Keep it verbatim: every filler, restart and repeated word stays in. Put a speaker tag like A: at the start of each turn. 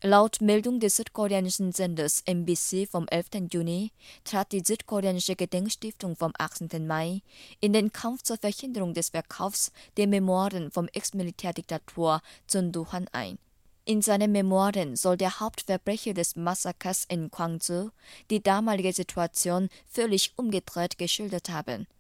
A: Laut Meldung des südkoreanischen Senders M B C vom elften Juni trat die südkoreanische Gedenkstiftung vom achtzehnten Mai in den Kampf zur Verhinderung des Verkaufs der Memoiren vom Ex-Militärdiktator Chun Doo-hwan ein. In seinen Memoiren soll der Hauptverbrecher des Massakers in Gwangju die damalige Situation völlig umgedreht geschildert haben.